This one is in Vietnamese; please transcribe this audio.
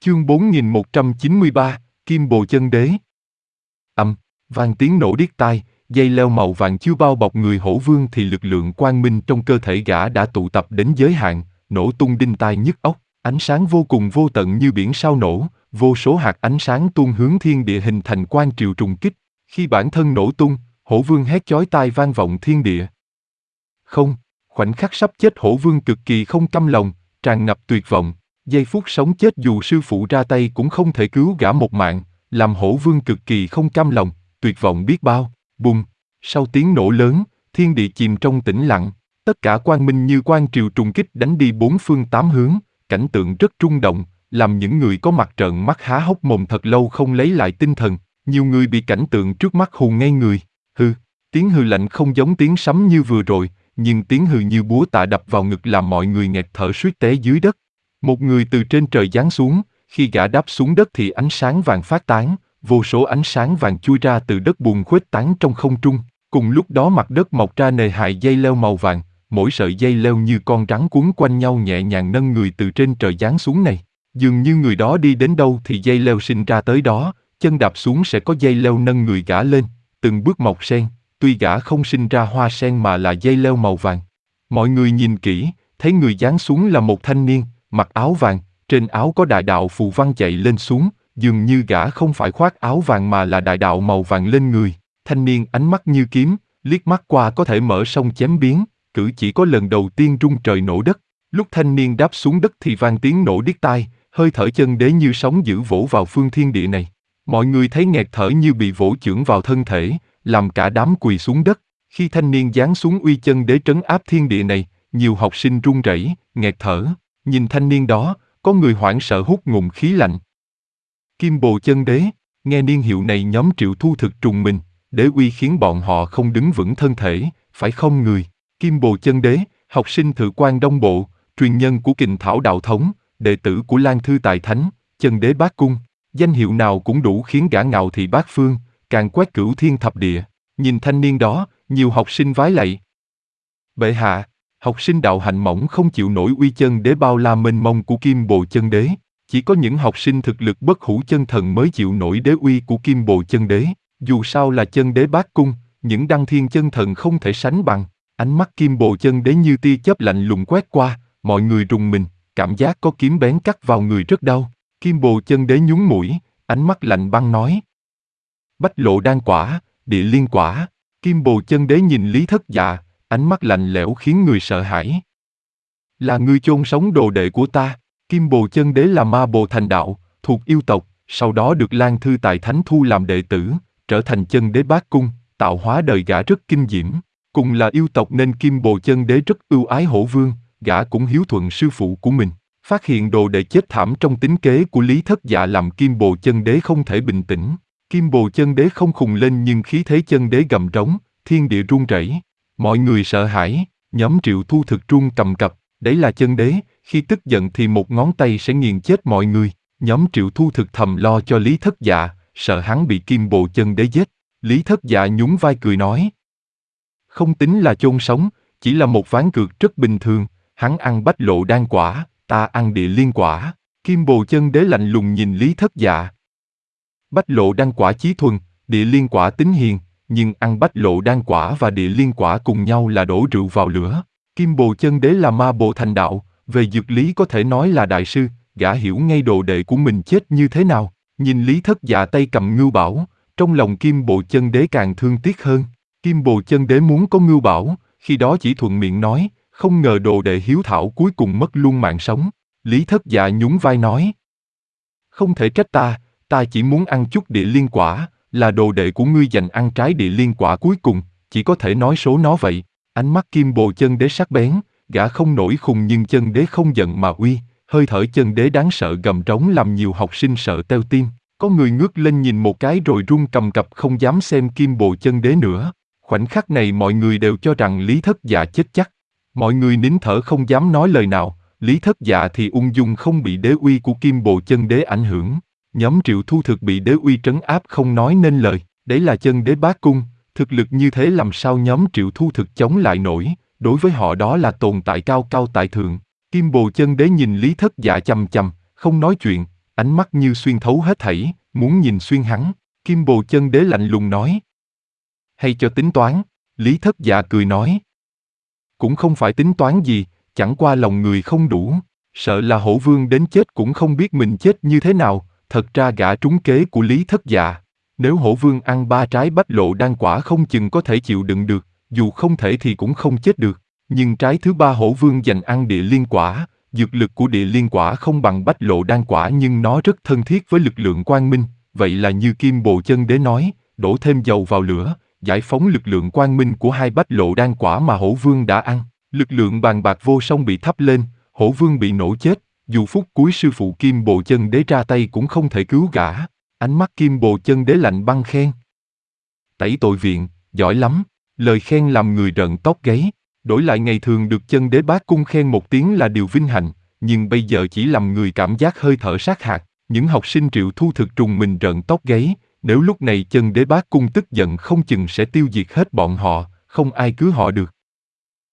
Chương 4193, Kim Bồ Chân Đế. Vang tiếng nổ điếc tai, dây leo màu vàng chưa bao bọc người hổ vương thì lực lượng quang minh trong cơ thể gã đã tụ tập đến giới hạn, nổ tung đinh tai nhức óc, ánh sáng vô cùng vô tận như biển sao nổ, vô số hạt ánh sáng tuôn hướng thiên địa hình thành quang triều trùng kích. Khi bản thân nổ tung, hổ vương hét chói tai vang vọng thiên địa. Không, khoảnh khắc sắp chết hổ vương cực kỳ không cam lòng, tràn ngập tuyệt vọng. Giây phút sống chết dù sư phụ ra tay cũng không thể cứu gã một mạng, làm hổ vương cực kỳ không cam lòng, tuyệt vọng biết bao. Bùng! Sau tiếng nổ lớn, thiên địa chìm trong tĩnh lặng, tất cả quang minh như quang triều trùng kích đánh đi bốn phương tám hướng, cảnh tượng rất rung động, làm những người có mặt trợn mắt há hốc mồm thật lâu không lấy lại tinh thần. Nhiều người bị cảnh tượng trước mắt hù ngây người. Hừ! Tiếng hừ lạnh không giống tiếng sấm như vừa rồi, nhưng tiếng hừ như búa tạ đập vào ngực làm mọi người nghẹt thở suýt té dưới đất. Một người từ trên trời giáng xuống, khi gã đáp xuống đất thì ánh sáng vàng phát tán, vô số ánh sáng vàng chui ra từ đất bùn khuếch tán trong không trung. Cùng lúc đó mặt đất mọc ra nề hài dây leo màu vàng, mỗi sợi dây leo như con rắn quấn quanh nhau nhẹ nhàng nâng người từ trên trời giáng xuống này. Dường như người đó đi đến đâu thì dây leo sinh ra tới đó, chân đạp xuống sẽ có dây leo nâng người gã lên, từng bước mọc sen, tuy gã không sinh ra hoa sen mà là dây leo màu vàng. Mọi người nhìn kỹ, thấy người giáng xuống là một thanh niên, mặc áo vàng, trên áo có đại đạo phù văn chạy lên xuống, dường như gã không phải khoác áo vàng mà là đại đạo màu vàng lên người. Thanh niên ánh mắt như kiếm, liếc mắt qua có thể mở sông chém biến, cử chỉ có lần đầu tiên rung trời nổ đất. Lúc thanh niên đáp xuống đất thì vang tiếng nổ điếc tai, hơi thở chân đế như sóng dữ vỗ vào phương thiên địa này. Mọi người thấy nghẹt thở như bị vỗ chưởng vào thân thể, làm cả đám quỳ xuống đất. Khi thanh niên giáng xuống uy chân đế trấn áp thiên địa này, nhiều học sinh run rẩy, nghẹt thở. Nhìn thanh niên đó, có người hoảng sợ hút ngụm khí lạnh. Kim Bồ Chân Đế, nghe niên hiệu này nhóm Triệu Thu thực trùng mình, đế uy khiến bọn họ không đứng vững thân thể, phải không người. Kim Bồ Chân Đế, học sinh Thự Quan Đông Bộ, truyền nhân của Kình Thảo Đạo Thống, đệ tử của Lan Thư Tài Thánh, Chân Đế Bát Cung, danh hiệu nào cũng đủ khiến gã ngạo thị bát phương, càng quét cửu thiên thập địa. Nhìn thanh niên đó, nhiều học sinh vái lạy. Bệ hạ, học sinh đạo hạnh mỏng không chịu nổi uy chân đế bao la mênh mông của Kim Bồ Chân Đế. Chỉ có những học sinh thực lực bất hủ chân thần mới chịu nổi đế uy của Kim Bồ Chân Đế. Dù sao là chân đế bát cung, những đăng thiên chân thần không thể sánh bằng. Ánh mắt Kim Bồ Chân Đế như tia chớp lạnh lùng quét qua, mọi người rùng mình, cảm giác có kiếm bén cắt vào người rất đau. Kim Bồ Chân Đế nhún mũi, ánh mắt lạnh băng nói. Bách lộ đan quả, địa liên quả. Kim Bồ Chân Đế nhìn Lý Thất Dạ, ánh mắt lạnh lẽo khiến người sợ hãi. Là ngươi chôn sống đồ đệ của ta. Kim Bồ Chân Đế là ma bồ thành đạo, thuộc yêu tộc, sau đó được Lan Thư Tài Thánh thu làm đệ tử, trở thành chân đế bát cung, tạo hóa đời gã rất kinh diễm. Cùng là yêu tộc nên Kim Bồ Chân Đế rất ưu ái hổ vương, gã cũng hiếu thuận sư phụ của mình. Phát hiện đồ đệ chết thảm trong tính kế của Lý Thất Dạ làm Kim Bồ Chân Đế không thể bình tĩnh. Kim Bồ Chân Đế không khùng lên nhưng khí thế chân đế gầm trống, thiên địa rung rẩy. Mọi người sợ hãi, nhóm Triệu Thu thực run cầm cập, đấy là chân đế, khi tức giận thì một ngón tay sẽ nghiền chết mọi người. Nhóm Triệu Thu thực thầm lo cho Lý Thất Dạ, sợ hắn bị Kim Bồ Chân Đế giết. Lý Thất Dạ nhún vai cười nói. Không tính là chôn sống, chỉ là một ván cược rất bình thường, hắn ăn bách lộ đan quả, ta ăn địa liên quả. Kim Bồ Chân Đế lạnh lùng nhìn Lý Thất Dạ. Bách lộ đan quả chí thuần, địa liên quả tính hiền, nhưng ăn bách lộ đan quả và địa liên quả cùng nhau là đổ rượu vào lửa. Kim Bồ Chân Đế là ma bồ thành đạo, về dược lý có thể nói là đại sư, gã hiểu ngay đồ đệ của mình chết như thế nào. Nhìn Lý Thất Dạ tay cầm ngưu bảo, trong lòng Kim Bồ Chân Đế càng thương tiếc hơn. Kim Bồ Chân Đế muốn có ngưu bảo, khi đó chỉ thuận miệng nói, không ngờ đồ đệ hiếu thảo cuối cùng mất luôn mạng sống. Lý Thất Dạ nhún vai nói. Không thể trách ta chỉ muốn ăn chút địa liên quả, là đồ đệ của ngươi dành ăn trái địa liên quả cuối cùng, chỉ có thể nói số nó vậy. Ánh mắt Kim Bồ Chân Đế sắc bén, gã không nổi khùng nhưng chân đế không giận mà uy, hơi thở chân đế đáng sợ gầm trống làm nhiều học sinh sợ teo tim. Có người ngước lên nhìn một cái rồi run cầm cập không dám xem Kim Bồ Chân Đế nữa. Khoảnh khắc này mọi người đều cho rằng Lý Thất Dạ chết chắc. Mọi người nín thở không dám nói lời nào, Lý Thất Dạ thì ung dung không bị đế uy của Kim Bồ Chân Đế ảnh hưởng. Nhóm Triệu Thu thực bị đế uy trấn áp không nói nên lời, đấy là chân đế bát cung, thực lực như thế làm sao nhóm Triệu Thu thực chống lại nổi, đối với họ đó là tồn tại cao cao tại thượng. Kim Bồ Chân Đế nhìn Lý Thất Dạ chằm chằm, không nói chuyện, ánh mắt như xuyên thấu hết thảy, muốn nhìn xuyên hắn. Kim Bồ Chân Đế lạnh lùng nói. Hay cho tính toán, Lý Thất Dạ cười nói. Cũng không phải tính toán gì, chẳng qua lòng người không đủ, sợ là Hổ Vương đến chết cũng không biết mình chết như thế nào, thật ra gã trúng kế của Lý Thất Dạ. Nếu Hổ Vương ăn 3 trái bách lộ đan quả không chừng có thể chịu đựng được, dù không thể thì cũng không chết được. Nhưng trái thứ 3 Hổ Vương dành ăn địa liên quả, dược lực của địa liên quả không bằng bách lộ đan quả nhưng nó rất thân thiết với lực lượng quang minh, vậy là như Kim Bồ Chân Đế nói, đổ thêm dầu vào lửa, giải phóng lực lượng quang minh của 2 bách lộ đan quả mà Hổ Vương đã ăn. Lực lượng bàn bạc vô song bị thắp lên, Hổ Vương bị nổ chết, dù phút cuối sư phụ Kim Bồ Chân Đế ra tay cũng không thể cứu gã. Ánh mắt Kim Bồ Chân Đế lạnh băng khen. Tẩy tội viện, giỏi lắm, lời khen làm người rợn tóc gáy. Đổi lại ngày thường được Chân Đế bá cung khen một tiếng là điều vinh hạnh, nhưng bây giờ chỉ làm người cảm giác hơi thở sát hạt. Những học sinh Triệu Thu thực trùng mình rợn tóc gáy, nếu lúc này Chân Đế bá cung tức giận không chừng sẽ tiêu diệt hết bọn họ, không ai cứu họ được.